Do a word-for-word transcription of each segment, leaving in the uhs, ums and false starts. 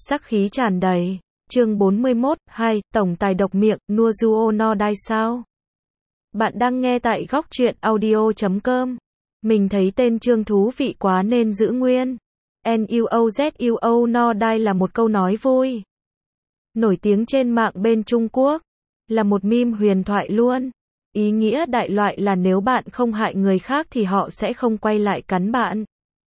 sắc khí tràn đầy. Chương bốn mươi mốt, hai, tổng tài độc miệng, Nuozuo no Dai sao? Bạn đang nghe tại góc truyện audio chấm com. Mình thấy tên chương thú vị quá nên giữ nguyên. Nuozuo no Dai là một câu nói vui, nổi tiếng trên mạng bên Trung Quốc, là một meme huyền thoại luôn. Ý nghĩa đại loại là nếu bạn không hại người khác thì họ sẽ không quay lại cắn bạn.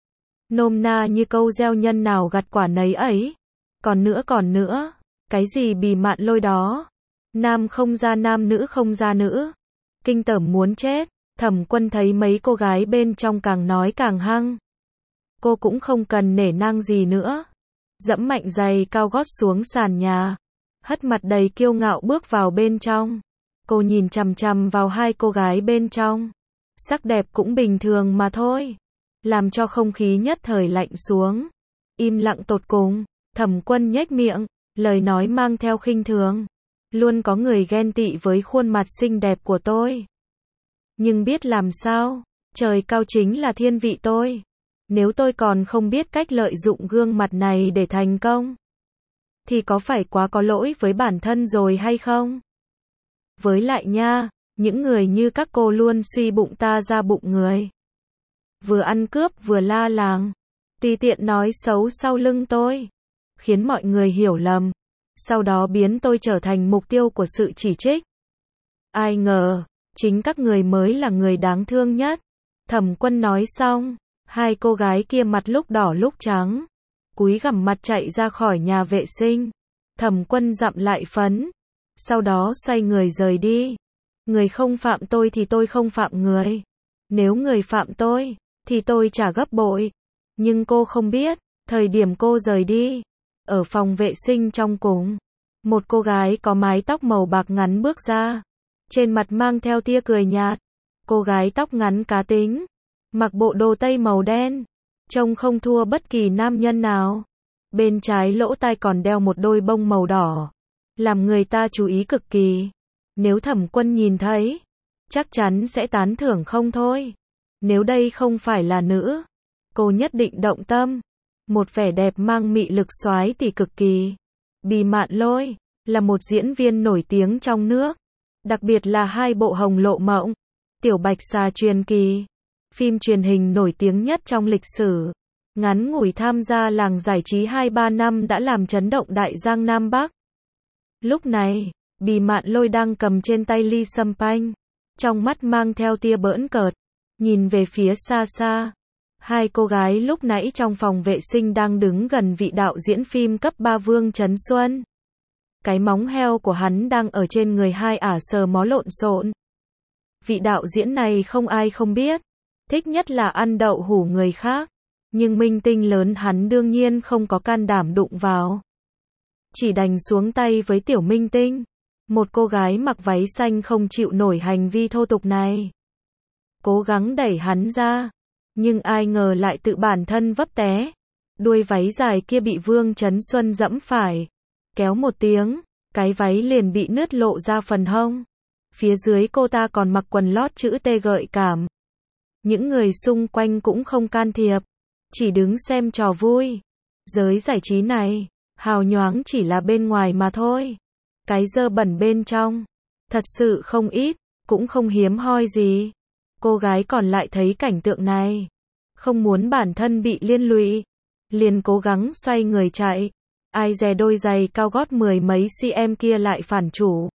Nôm na như câu gieo nhân nào gặt quả nấy ấy. Còn nữa còn nữa, cái gì bì mạn lôi đó. Nam không ra nam, nữ không ra nữ. Kinh tởm muốn chết. Thẩm Quân thấy mấy cô gái bên trong càng nói càng hăng. Cô cũng không cần nể nang gì nữa. Dẫm mạnh giày cao gót xuống sàn nhà, hất mặt đầy kiêu ngạo bước vào bên trong. Cô nhìn chằm chằm vào hai cô gái bên trong. Sắc đẹp cũng bình thường mà thôi, làm cho không khí nhất thời lạnh xuống. Im lặng tột cùng. Thẩm Quân nhếch miệng, lời nói mang theo khinh thường. Luôn có người ghen tị với khuôn mặt xinh đẹp của tôi. Nhưng biết làm sao, trời cao chính là thiên vị tôi. Nếu tôi còn không biết cách lợi dụng gương mặt này để thành công, thì có phải quá có lỗi với bản thân rồi hay không? Với lại nha, những người như các cô luôn suy bụng ta ra bụng người. Vừa ăn cướp vừa la làng, tùy tiện nói xấu sau lưng tôi, khiến mọi người hiểu lầm, sau đó biến tôi trở thành mục tiêu của sự chỉ trích. Ai ngờ, chính các người mới là người đáng thương nhất. Thẩm Quân nói xong, hai cô gái kia mặt lúc đỏ lúc trắng, cúi gằm mặt chạy ra khỏi nhà vệ sinh. Thẩm Quân dặm lại phấn, sau đó xoay người rời đi. Người không phạm tôi thì tôi không phạm người. Nếu người phạm tôi, thì tôi trả gấp bội. Nhưng cô không biết, thời điểm cô rời đi, ở phòng vệ sinh trong cùng, một cô gái có mái tóc màu bạc ngắn bước ra, trên mặt mang theo tia cười nhạt. Cô gái tóc ngắn cá tính, mặc bộ đồ tây màu đen, trông không thua bất kỳ nam nhân nào. Bên trái lỗ tai còn đeo một đôi bông màu đỏ, làm người ta chú ý cực kỳ. Nếu Thẩm Quân nhìn thấy, chắc chắn sẽ tán thưởng không thôi. Nếu đây không phải là nữ, cô nhất định động tâm. Một vẻ đẹp mang mị lực soái tỷ cực kỳ. Bì Mạn Lôi là một diễn viên nổi tiếng trong nước, đặc biệt là hai bộ Hồng Lộ Mộng, Tiểu Bạch Xà Truyền Kỳ, phim truyền hình nổi tiếng nhất trong lịch sử. Ngắn ngủi tham gia làng giải trí hai ba năm đã làm chấn động đại giang Nam Bắc. Lúc này, Bì Mạn Lôi đang cầm trên tay ly sâm panh, trong mắt mang theo tia bỡn cợt, nhìn về phía xa xa. Hai cô gái lúc nãy trong phòng vệ sinh đang đứng gần vị đạo diễn phim cấp ba Vương Chấn Xuân. Cái móng heo của hắn đang ở trên người hai ả sờ mó lộn xộn. Vị đạo diễn này không ai không biết, thích nhất là ăn đậu hủ người khác, nhưng minh tinh lớn hắn đương nhiên không có can đảm đụng vào. Chỉ đành xuống tay với tiểu minh tinh, một cô gái mặc váy xanh không chịu nổi hành vi thô tục này. Cố gắng đẩy hắn ra, nhưng ai ngờ lại tự bản thân vấp té. Đuôi váy dài kia bị Vương Chấn Xuân giẫm phải, kéo một tiếng, cái váy liền bị nứt lộ ra phần hông. Phía dưới cô ta còn mặc quần lót chữ T gợi cảm. Những người xung quanh cũng không can thiệp, chỉ đứng xem trò vui. Giới giải trí này, hào nhoáng chỉ là bên ngoài mà thôi. Cái dơ bẩn bên trong, thật sự không ít, cũng không hiếm hoi gì. Cô gái còn lại thấy cảnh tượng này, không muốn bản thân bị liên lụy, liền cố gắng xoay người chạy. Ai dè đôi giày cao gót mười mấy cm kia lại phản chủ,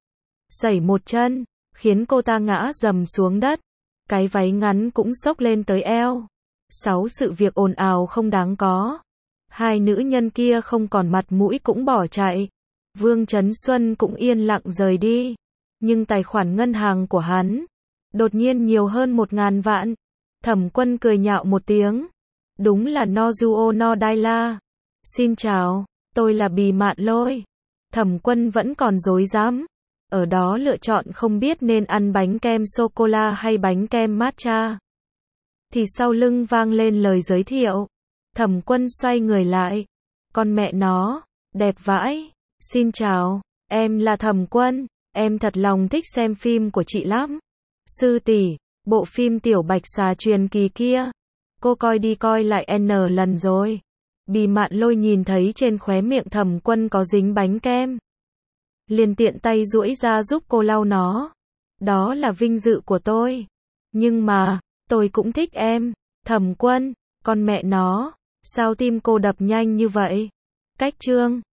sẩy một chân, khiến cô ta ngã dầm xuống đất. Cái váy ngắn cũng xốc lên tới eo. Sáu sự việc ồn ào không đáng có. Hai nữ nhân kia không còn mặt mũi cũng bỏ chạy. Vương Chấn Xuân cũng yên lặng rời đi. Nhưng tài khoản ngân hàng của hắn đột nhiên nhiều hơn một ngàn vạn. Thẩm Quân cười nhạo một tiếng. Đúng là Nuozuo no Dai la. Xin chào, tôi là Bì Mạn Lôi. Thẩm Quân vẫn còn rối rắm, ở đó lựa chọn không biết nên ăn bánh kem sô-cô-la hay bánh kem matcha. Thì sau lưng vang lên lời giới thiệu. Thẩm Quân xoay người lại. Con mẹ nó, đẹp vãi. Xin chào, em là Thẩm Quân, em thật lòng thích xem phim của chị lắm. Sư tỷ, bộ phim Tiểu Bạch Xà Truyền Kỳ kia, cô coi đi coi lại N lần rồi. Bì Mạn Lôi nhìn thấy trên khóe miệng Thẩm Quân có dính bánh kem, liền tiện tay duỗi ra giúp cô lau nó. Đó là vinh dự của tôi. Nhưng mà, tôi cũng thích em. Thẩm Quân, con mẹ nó, sao tim cô đập nhanh như vậy? Cách chương